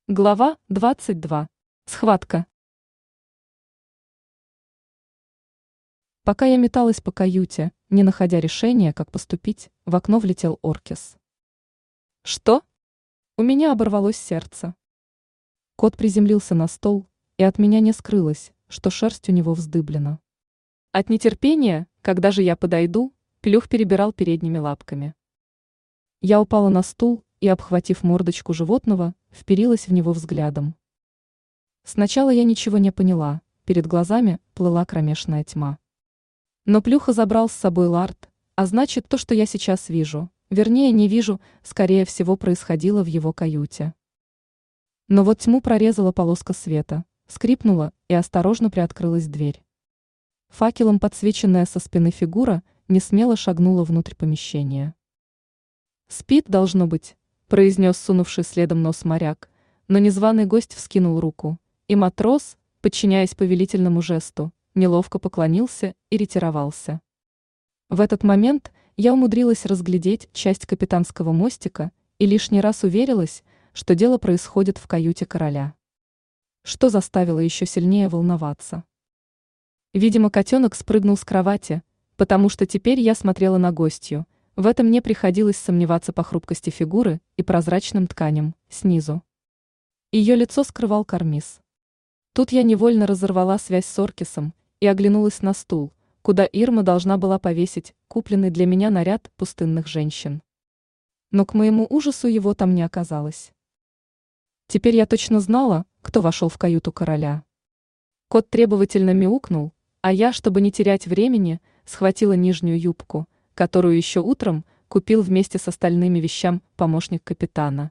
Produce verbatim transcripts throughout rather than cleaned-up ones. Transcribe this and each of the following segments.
Глава двадцать два. Схватка. Пока я металась по каюте, не находя решения, как поступить, в окно влетел Оркис. Что? У меня оборвалось сердце. Кот приземлился на стол, и от меня не скрылось, что шерсть у него вздыблена. От нетерпения, когда же я подойду, Плюх перебирал передними лапками. Я упала на стул и, обхватив мордочку животного, вперилась в него взглядом. Сначала я ничего не поняла, перед глазами плыла кромешная тьма. Но Плюха забрал с собой Лард, а значит, то, что я сейчас вижу, вернее не вижу, скорее всего происходило в его каюте. Но вот тьму прорезала полоска света, скрипнула и осторожно приоткрылась дверь. Факелом подсвеченная со спины фигура несмело шагнула внутрь помещения. «Спит, должно быть», — произнес сунувший следом нос моряк, но незваный гость вскинул руку, и матрос, подчиняясь повелительному жесту, неловко поклонился и ретировался. В этот момент я умудрилась разглядеть часть капитанского мостика и лишний раз уверилась, что дело происходит в каюте короля. Что заставило еще сильнее волноваться? Видимо, котенок спрыгнул с кровати, потому что теперь я смотрела на гостью. В этом мне приходилось сомневаться по хрупкости фигуры и прозрачным тканям снизу. Ее лицо скрывал карниз. Тут я невольно разорвала связь с Оркисом и оглянулась на стул, куда Ирма должна была повесить купленный для меня наряд пустынных женщин. Но к моему ужасу его там не оказалось. Теперь я точно знала, кто вошел в каюту короля. Кот требовательно мяукнул, а я, чтобы не терять времени, схватила нижнюю юбку, которую еще утром купил вместе с остальными вещам помощник капитана.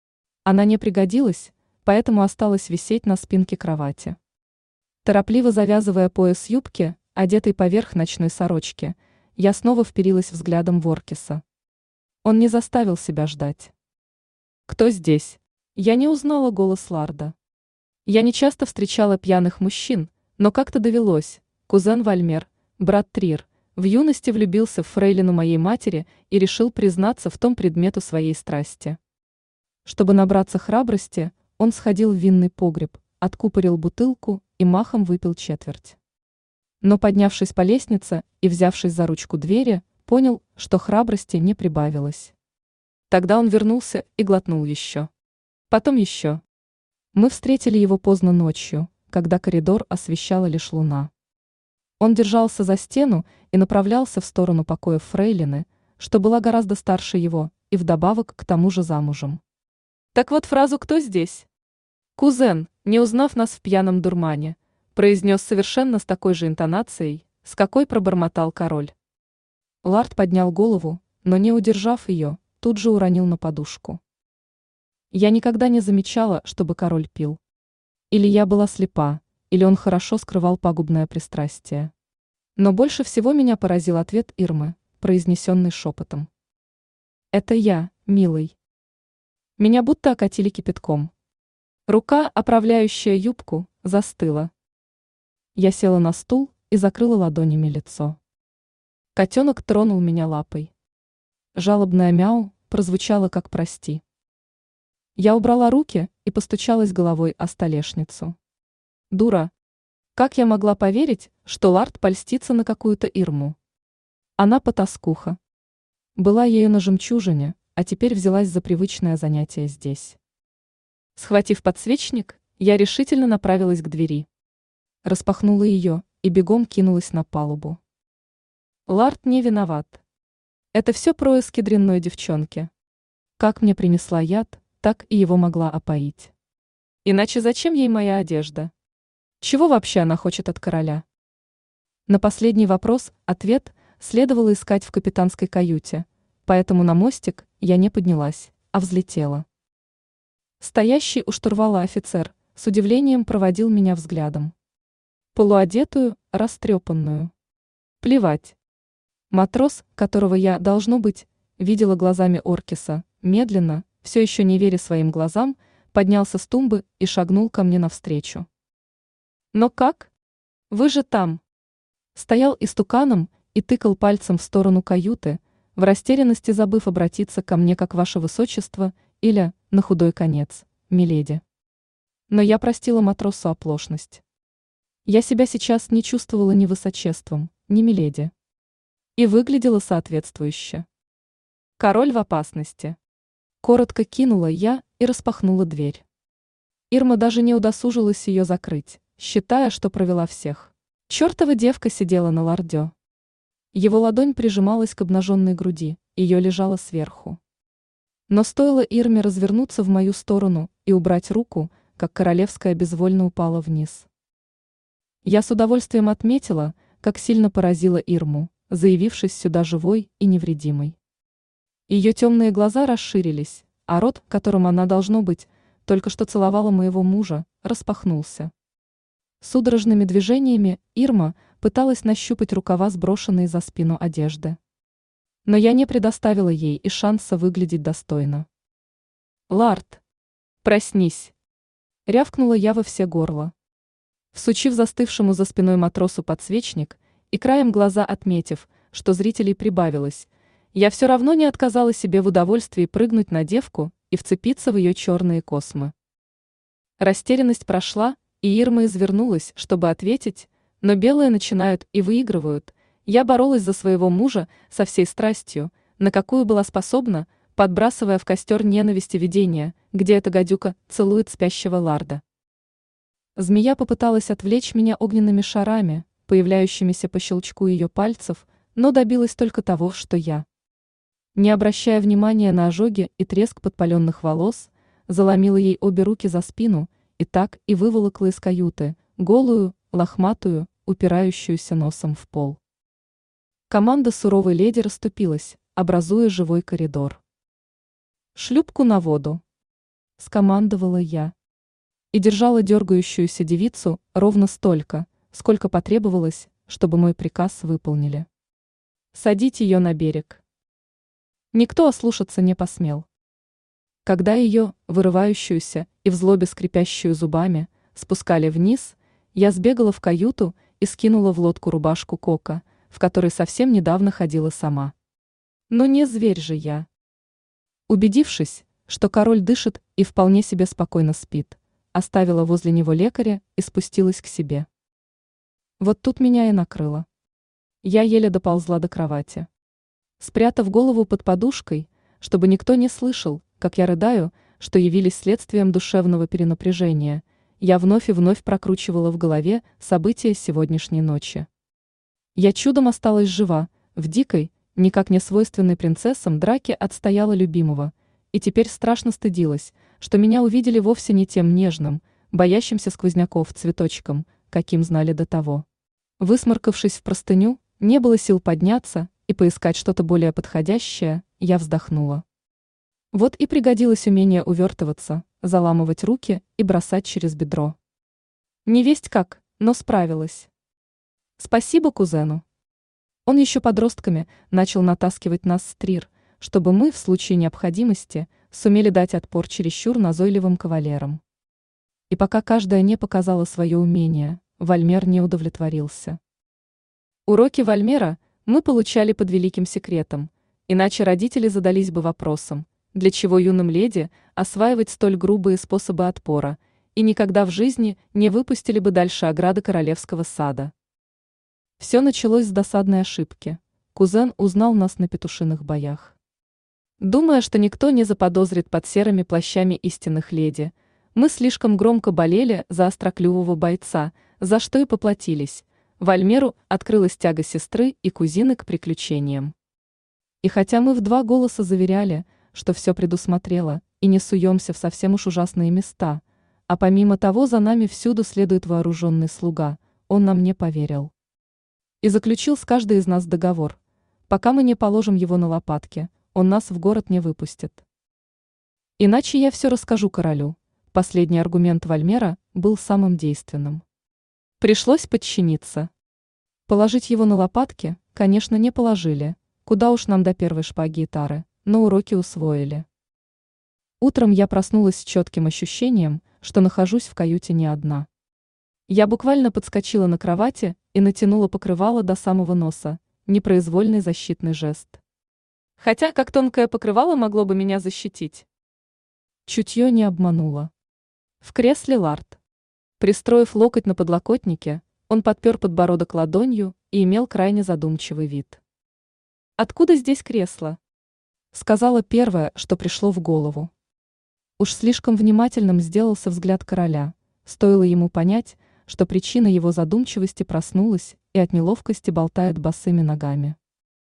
Она не пригодилась, поэтому осталась висеть на спинке кровати. Торопливо завязывая пояс юбки, одетой поверх ночной сорочки, я снова вперилась взглядом в Оркиса. Он не заставил себя ждать. «Кто здесь?» Я не узнала голос Ларда. Я не часто встречала пьяных мужчин, но как-то довелось. Кузен Вальмер, брат Трир, в юности влюбился в фрейлину моей матери и решил признаться в том предмету своей страсти. Чтобы набраться храбрости, он сходил в винный погреб, откупорил бутылку и махом выпил четверть. Но поднявшись по лестнице и взявшись за ручку двери, понял, что храбрости не прибавилось. Тогда он вернулся и глотнул еще. Потом еще. Мы встретили его поздно ночью, когда коридор освещала лишь луна. Он держался за стену и направлялся в сторону покоев фрейлины, что была гораздо старше его, и вдобавок к тому же замужем. Так вот фразу «Кто здесь?» Кузен, не узнав нас в пьяном дурмане, произнес совершенно с такой же интонацией, с какой пробормотал король. Лард поднял голову, но не удержав ее, тут же уронил на подушку. Я никогда не замечала, чтобы король пил. Или я была слепа, или он хорошо скрывал пагубное пристрастие. Но больше всего меня поразил ответ Ирмы, произнесенный шепотом. «Это я, милый». Меня будто окатили кипятком. Рука, оправляющая юбку, застыла. Я села на стул и закрыла ладонями лицо. Котенок тронул меня лапой. Жалобное мяу прозвучало как «прости». Я убрала руки и постучалась головой о столешницу. Дура! Как я могла поверить, что Лард польстится на какую-то Ирму? Она потаскуха. Была ею на жемчужине, а теперь взялась за привычное занятие здесь. Схватив подсвечник, я решительно направилась к двери. Распахнула ее и бегом кинулась на палубу. Лард не виноват. Это все происки дрянной девчонки. Как мне принесла яд, так и его могла опоить. Иначе зачем ей моя одежда? Чего вообще она хочет от короля? На последний вопрос ответ следовало искать в капитанской каюте, поэтому на мостик я не поднялась, а взлетела. Стоящий у штурвала офицер с удивлением проводил меня взглядом. Полуодетую, растрепанную. Плевать. Матрос, которого я, должно быть, видела глазами Оркиса, медленно, все еще не веря своим глазам, поднялся с тумбы и шагнул ко мне навстречу. «Но как? Вы же там!» Стоял истуканом и тыкал пальцем в сторону каюты, в растерянности забыв обратиться ко мне как «Ваше Высочество» или, на худой конец, «Миледи». Но я простила матросу оплошность. Я себя сейчас не чувствовала ни высочеством, ни миледи. И выглядела соответствующе. Король в опасности. Коротко кинула я и распахнула дверь. Ирма даже не удосужилась ее закрыть, считая, что провела всех. Чертова девка сидела на лордё. Его ладонь прижималась к обнаженной груди, ее лежала сверху. Но стоило Ирме развернуться в мою сторону и убрать руку, как королевская безвольно упала вниз. Я с удовольствием отметила, как сильно поразила Ирму, заявившись сюда живой и невредимой. Ее темные глаза расширились, а рот, которым она, должно быть, только что целовала моего мужа, распахнулся. Судорожными движениями Ирма пыталась нащупать рукава, сброшенные за спину одежды. Но я не предоставила ей и шанса выглядеть достойно. «Лард, проснись!» — рявкнула я во все горло. Всучив застывшему за спиной матросу подсвечник и краем глаза отметив, что зрителей прибавилось, я все равно не отказала себе в удовольствии прыгнуть на девку и вцепиться в ее черные космы. Растерянность прошла, и Ирма извернулась, чтобы ответить, но белые начинают и выигрывают. Я боролась за своего мужа со всей страстью, на какую была способна, подбрасывая в костер ненависти видения, где эта гадюка целует спящего ларда. Змея попыталась отвлечь меня огненными шарами, появляющимися по щелчку ее пальцев, но добилась только того, что я, не обращая внимания на ожоги и треск подпаленных волос, заломила ей обе руки за спину и так и выволокла из каюты, голую, лохматую, упирающуюся носом в пол. Команда суровой леди расступилась, образуя живой коридор. «Шлюпку на воду!» — скомандовала я. И держала дергающуюся девицу ровно столько, сколько потребовалось, чтобы мой приказ выполнили. «Садить ее на берег!» Никто ослушаться не посмел. Когда ее, вырывающуюся и в злобе скрипящую зубами, спускали вниз, я сбегала в каюту и скинула в лодку рубашку Кока, в которой совсем недавно ходила сама. Но не зверь же я. Убедившись, что король дышит и вполне себе спокойно спит, оставила возле него лекаря и спустилась к себе. Вот тут меня и накрыло. Я еле доползла до кровати. Спрятав голову под подушкой, чтобы никто не слышал, как я рыдаю, что явились следствием душевного перенапряжения, я вновь и вновь прокручивала в голове события сегодняшней ночи. Я чудом осталась жива, в дикой, никак не свойственной принцессам драке отстояла любимого, и теперь страшно стыдилась, что меня увидели вовсе не тем нежным, боящимся сквозняков цветочком, каким знали до того. Высморкавшись в простыню, не было сил подняться и поискать что-то более подходящее, я вздохнула. Вот и пригодилось умение увертываться, заламывать руки и бросать через бедро. Невесть как, но справилась. Спасибо кузену. Он еще подростками начал натаскивать нас с Трир, чтобы мы в случае необходимости сумели дать отпор чересчур назойливым кавалерам. И пока каждая не показала свое умение, Вальмер не удовлетворился. Уроки Вальмера мы получали под великим секретом, иначе родители задались бы вопросом, для чего юным леди осваивать столь грубые способы отпора, и никогда в жизни не выпустили бы дальше ограды королевского сада. Все началось с досадной ошибки. Кузен узнал нас на петушиных боях. Думая, что никто не заподозрит под серыми плащами истинных леди, мы слишком громко болели за остроклювого бойца, за что и поплатились. Вальмеру открылась тяга сестры и кузины к приключениям. И хотя мы в два голоса заверяли, что все предусмотрела и не суемся в совсем уж ужасные места, а помимо того за нами всюду следует вооруженный слуга, он нам не поверил. И заключил с каждой из нас договор. Пока мы не положим его на лопатки, он нас в город не выпустит. Иначе я все расскажу королю. Последний аргумент Вальмера был самым действенным. Пришлось подчиниться. Положить его на лопатки, конечно, не положили, куда уж нам до первой шпаги и тары, но уроки усвоили. Утром я проснулась с четким ощущением, что нахожусь в каюте не одна. Я буквально подскочила на кровати и натянула покрывало до самого носа, непроизвольный защитный жест. Хотя как тонкое покрывало могло бы меня защитить? Чутье не обмануло. В кресле Лард. Пристроив локоть на подлокотнике, он подпер подбородок ладонью и имел крайне задумчивый вид. «Откуда здесь кресло?» — сказала первое, что пришло в голову. Уж слишком внимательным сделался взгляд короля, стоило ему понять, что причина его задумчивости проснулась и от неловкости болтает босыми ногами.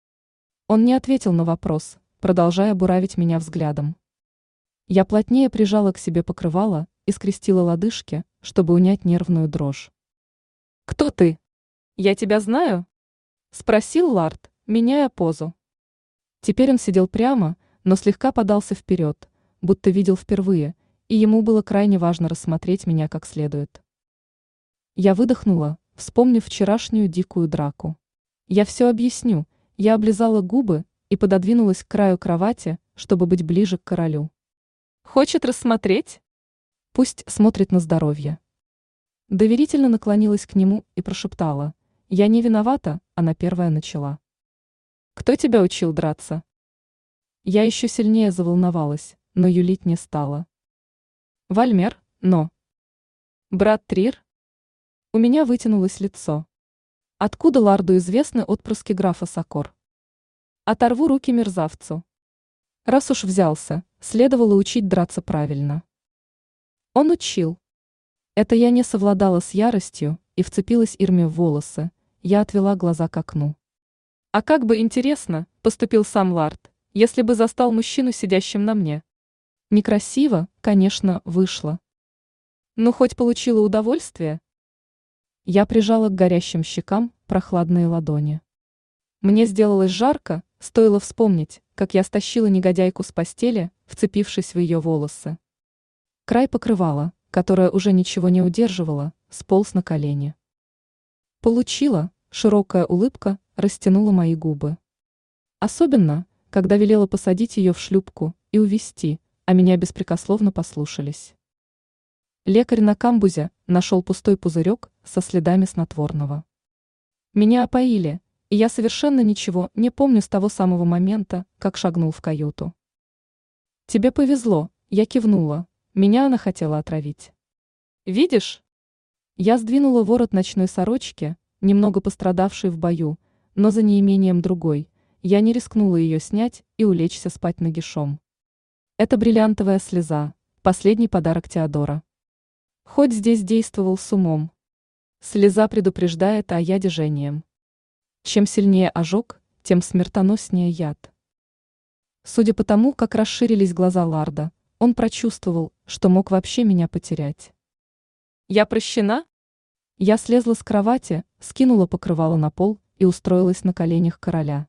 Он не ответил на вопрос, продолжая буравить меня взглядом. Я плотнее прижала к себе покрывало и скрестила лодыжки, чтобы унять нервную дрожь. «Кто ты? Я тебя знаю?» — спросил Лард, меняя позу. Теперь он сидел прямо, но слегка подался вперед, будто видел впервые, и ему было крайне важно рассмотреть меня как следует. Я выдохнула, вспомнив вчерашнюю дикую драку. «Я все объясню», я облизала губы и пододвинулась к краю кровати, чтобы быть ближе к королю. «Хочет рассмотреть? Пусть смотрит на здоровье». Доверительно наклонилась к нему и прошептала: «Я не виновата», она первая начала. «Кто тебя учил драться?» Я еще сильнее заволновалась, но юлить не стала. «Вальмер, но...» «Брат Трир?» У меня вытянулось лицо. Откуда Ларду известны отпрыски графа Сокор? Оторву руки мерзавцу. Раз уж взялся, следовало учить драться правильно. Он учил. Это я не совладала с яростью и вцепилась Ирме в волосы, я отвела глаза к окну. А как бы интересно поступил сам Лард, если бы застал мужчину, сидящим на мне? Некрасиво, конечно, вышло. Ну, хоть получила удовольствие. Я прижала к горящим щекам прохладные ладони. Мне сделалось жарко, стоило вспомнить, как я стащила негодяйку с постели, вцепившись в ее волосы. Край покрывала, которое уже ничего не удерживало, сполз на колени. Получила, широкая улыбка растянула мои губы. Особенно, когда велела посадить ее в шлюпку и увезти, а меня беспрекословно послушались. Лекарь на камбузе нашел пустой пузырек со следами снотворного. Меня опоили, и я совершенно ничего не помню с того самого момента, как шагнул в каюту. «Тебе повезло», я кивнула, меня она хотела отравить. «Видишь?» Я сдвинула ворот ночной сорочки, немного пострадавшей в бою, но за неимением другой, я не рискнула ее снять и улечься спать нагишом. Это бриллиантовая слеза, последний подарок Теодора. Хоть здесь действовал с умом. Слеза предупреждает о яде жжением. Чем сильнее ожог, тем смертоноснее яд. Судя по тому, как расширились глаза Ларда, он прочувствовал, что мог вообще меня потерять. «Я прощена?» Я слезла с кровати, скинула покрывало на пол и устроилась на коленях короля.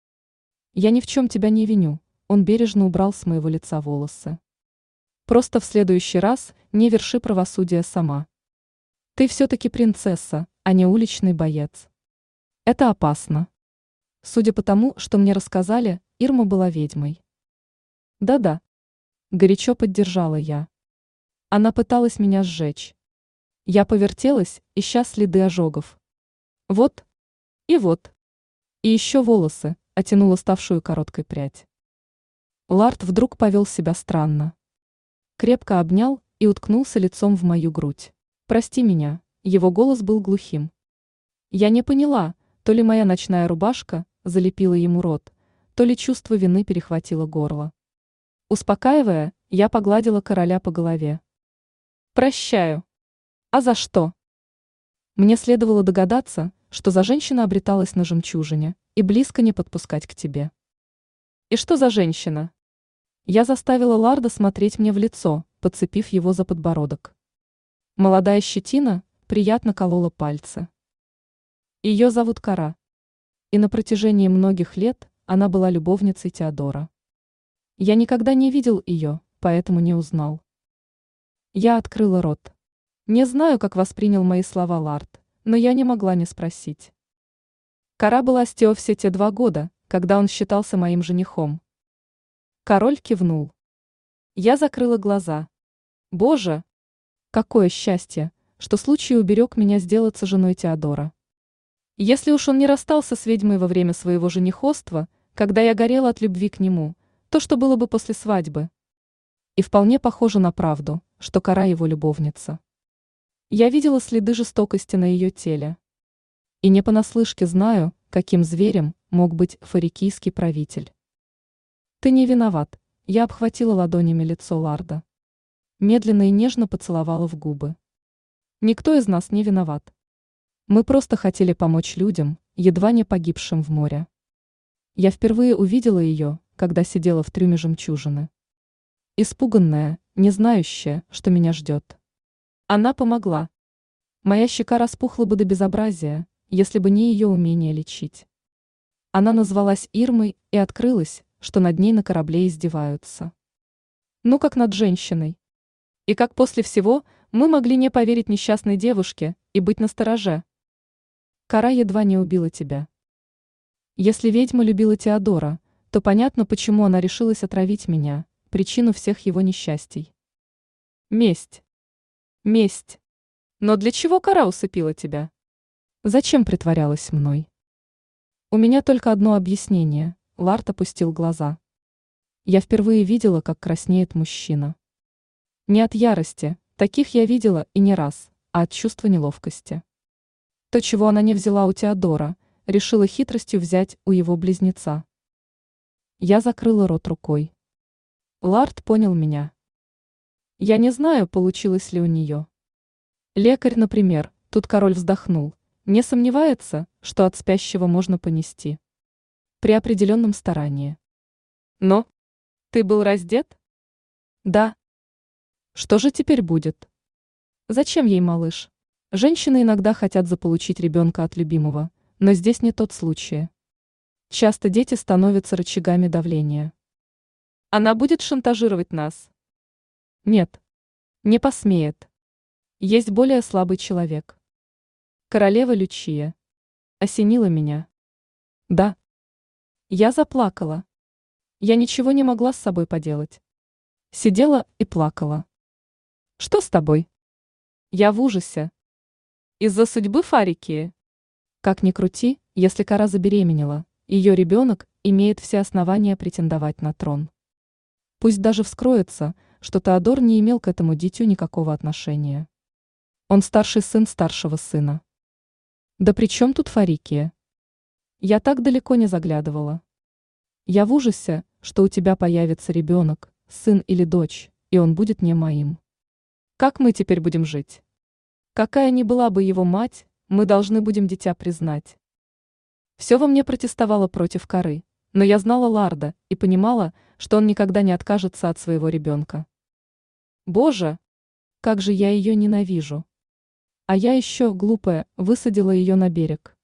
«Я ни в чем тебя не виню», он бережно убрал с моего лица волосы. «Просто в следующий раз не верши правосудие сама. Ты все-таки принцесса, а не уличный боец. Это опасно». Судя по тому, что мне рассказали, Ирма была ведьмой. «Да-да», горячо поддержала я. Она пыталась меня сжечь. Я повертелась, ища следы ожогов. Вот, и вот. И еще волосы, оттянула ставшую короткой прядь. Лард вдруг повел себя странно. Крепко обнял и уткнулся лицом в мою грудь. «Прости меня», его голос был глухим. Я не поняла, то ли моя ночная рубашка залепила ему рот, то ли чувство вины перехватило горло. Успокаивая, я погладила короля по голове. «Прощаю». «А за что?» Мне следовало догадаться, что за женщина обреталась на жемчужине, и близко не подпускать к тебе. «И что за женщина?» Я заставила Ларда смотреть мне в лицо, подцепив его за подбородок. Молодая щетина приятно колола пальцы. Ее зовут Кара. И на протяжении многих лет она была любовницей Теодора. Я никогда не видел ее, поэтому не узнал. Я открыла рот. Не знаю, как воспринял мои слова Лард, но я не могла не спросить. Кара была с Тео все те два года, когда он считался моим женихом. Король кивнул. Я закрыла глаза. Боже, какое счастье, что случай уберег меня сделаться женой Теодора. Если уж он не расстался с ведьмой во время своего женихоства, когда я горела от любви к нему, то что было бы после свадьбы? И вполне похоже на правду, что Кара его любовница. Я видела следы жестокости на ее теле. И не понаслышке знаю, каким зверем мог быть фарикийский правитель. Ты не виноват, я обхватила ладонями лицо Ларда. Медленно и нежно поцеловала в губы. Никто из нас не виноват. Мы просто хотели помочь людям, едва не погибшим в море. Я впервые увидела ее, когда сидела в трюме жемчужины. Испуганная, не знающая, что меня ждет. Она помогла. Моя щека распухла бы до безобразия, если бы не ее умение лечить. Она назвалась Ирмой и открылась, что над ней на корабле издеваются. Ну как над женщиной. И как после всего мы могли не поверить несчастной девушке и быть настороже. Кара едва не убила тебя. Если ведьма любила Теодора, то понятно, почему она решилась отравить меня, причину всех его несчастий. Месть. Месть. Но для чего Кара усыпила тебя? Зачем притворялась мной? У меня только одно объяснение. Лард опустил глаза. Я впервые видела, как краснеет мужчина. Не от ярости, таких я видела и не раз, а от чувства неловкости. То, чего она не взяла у Теодора, решила хитростью взять у его близнеца. Я закрыла рот рукой. Лард понял меня. Я не знаю, получилось ли у нее. Лекарь, например, тут король вздохнул, не сомневается, что от спящего можно понести. При определенном старании. Но ты был раздет? Да. Что же теперь будет? Зачем ей малыш? Женщины иногда хотят заполучить ребенка от любимого, но здесь не тот случай. Часто дети становятся рычагами давления. Она будет шантажировать нас? Нет. Не посмеет. Есть более слабый человек. Королева Лючия. Осенила меня. Да. Я заплакала. Я ничего не могла с собой поделать. Сидела и плакала. Что с тобой? Я в ужасе. Из-за судьбы Фарикии. Как ни крути, если Кара забеременела, ее ребенок имеет все основания претендовать на трон. Пусть даже вскроется, что Теодор не имел к этому дитю никакого отношения. Он старший сын старшего сына. Да при чем тут Фарикия? Я так далеко не заглядывала. Я в ужасе, что у тебя появится ребенок, сын или дочь, и он будет не моим. Как мы теперь будем жить? Какая ни была бы его мать, мы должны будем дитя признать. Все во мне протестовало против Кары, но я знала Ларда и понимала, что он никогда не откажется от своего ребенка. Боже, как же я ее ненавижу. А я еще, глупая, высадила ее на берег.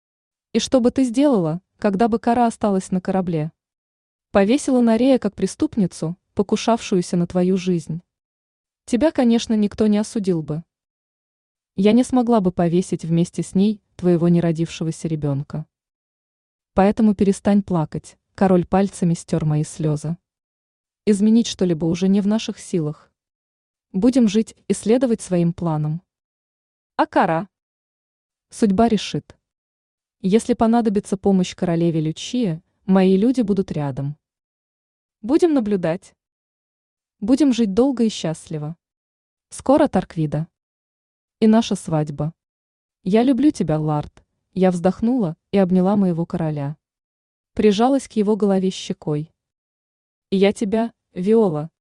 И что бы ты сделала, когда бы Кара осталась на корабле? Повесила на Рея как преступницу, покушавшуюся на твою жизнь. Тебя, конечно, никто не осудил бы. Я не смогла бы повесить вместе с ней твоего неродившегося ребенка. Поэтому перестань плакать, король пальцами стер мои слезы. Изменить что-либо уже не в наших силах. Будем жить и следовать своим планам. А Кара? Судьба решит. Если понадобится помощь королеве Лючии, мои люди будут рядом. Будем наблюдать. Будем жить долго и счастливо. Скоро Тарквида. И наша свадьба. Я люблю тебя, Лард. Я вздохнула и обняла моего короля. Прижалась к его голове щекой. И я тебя, Виола,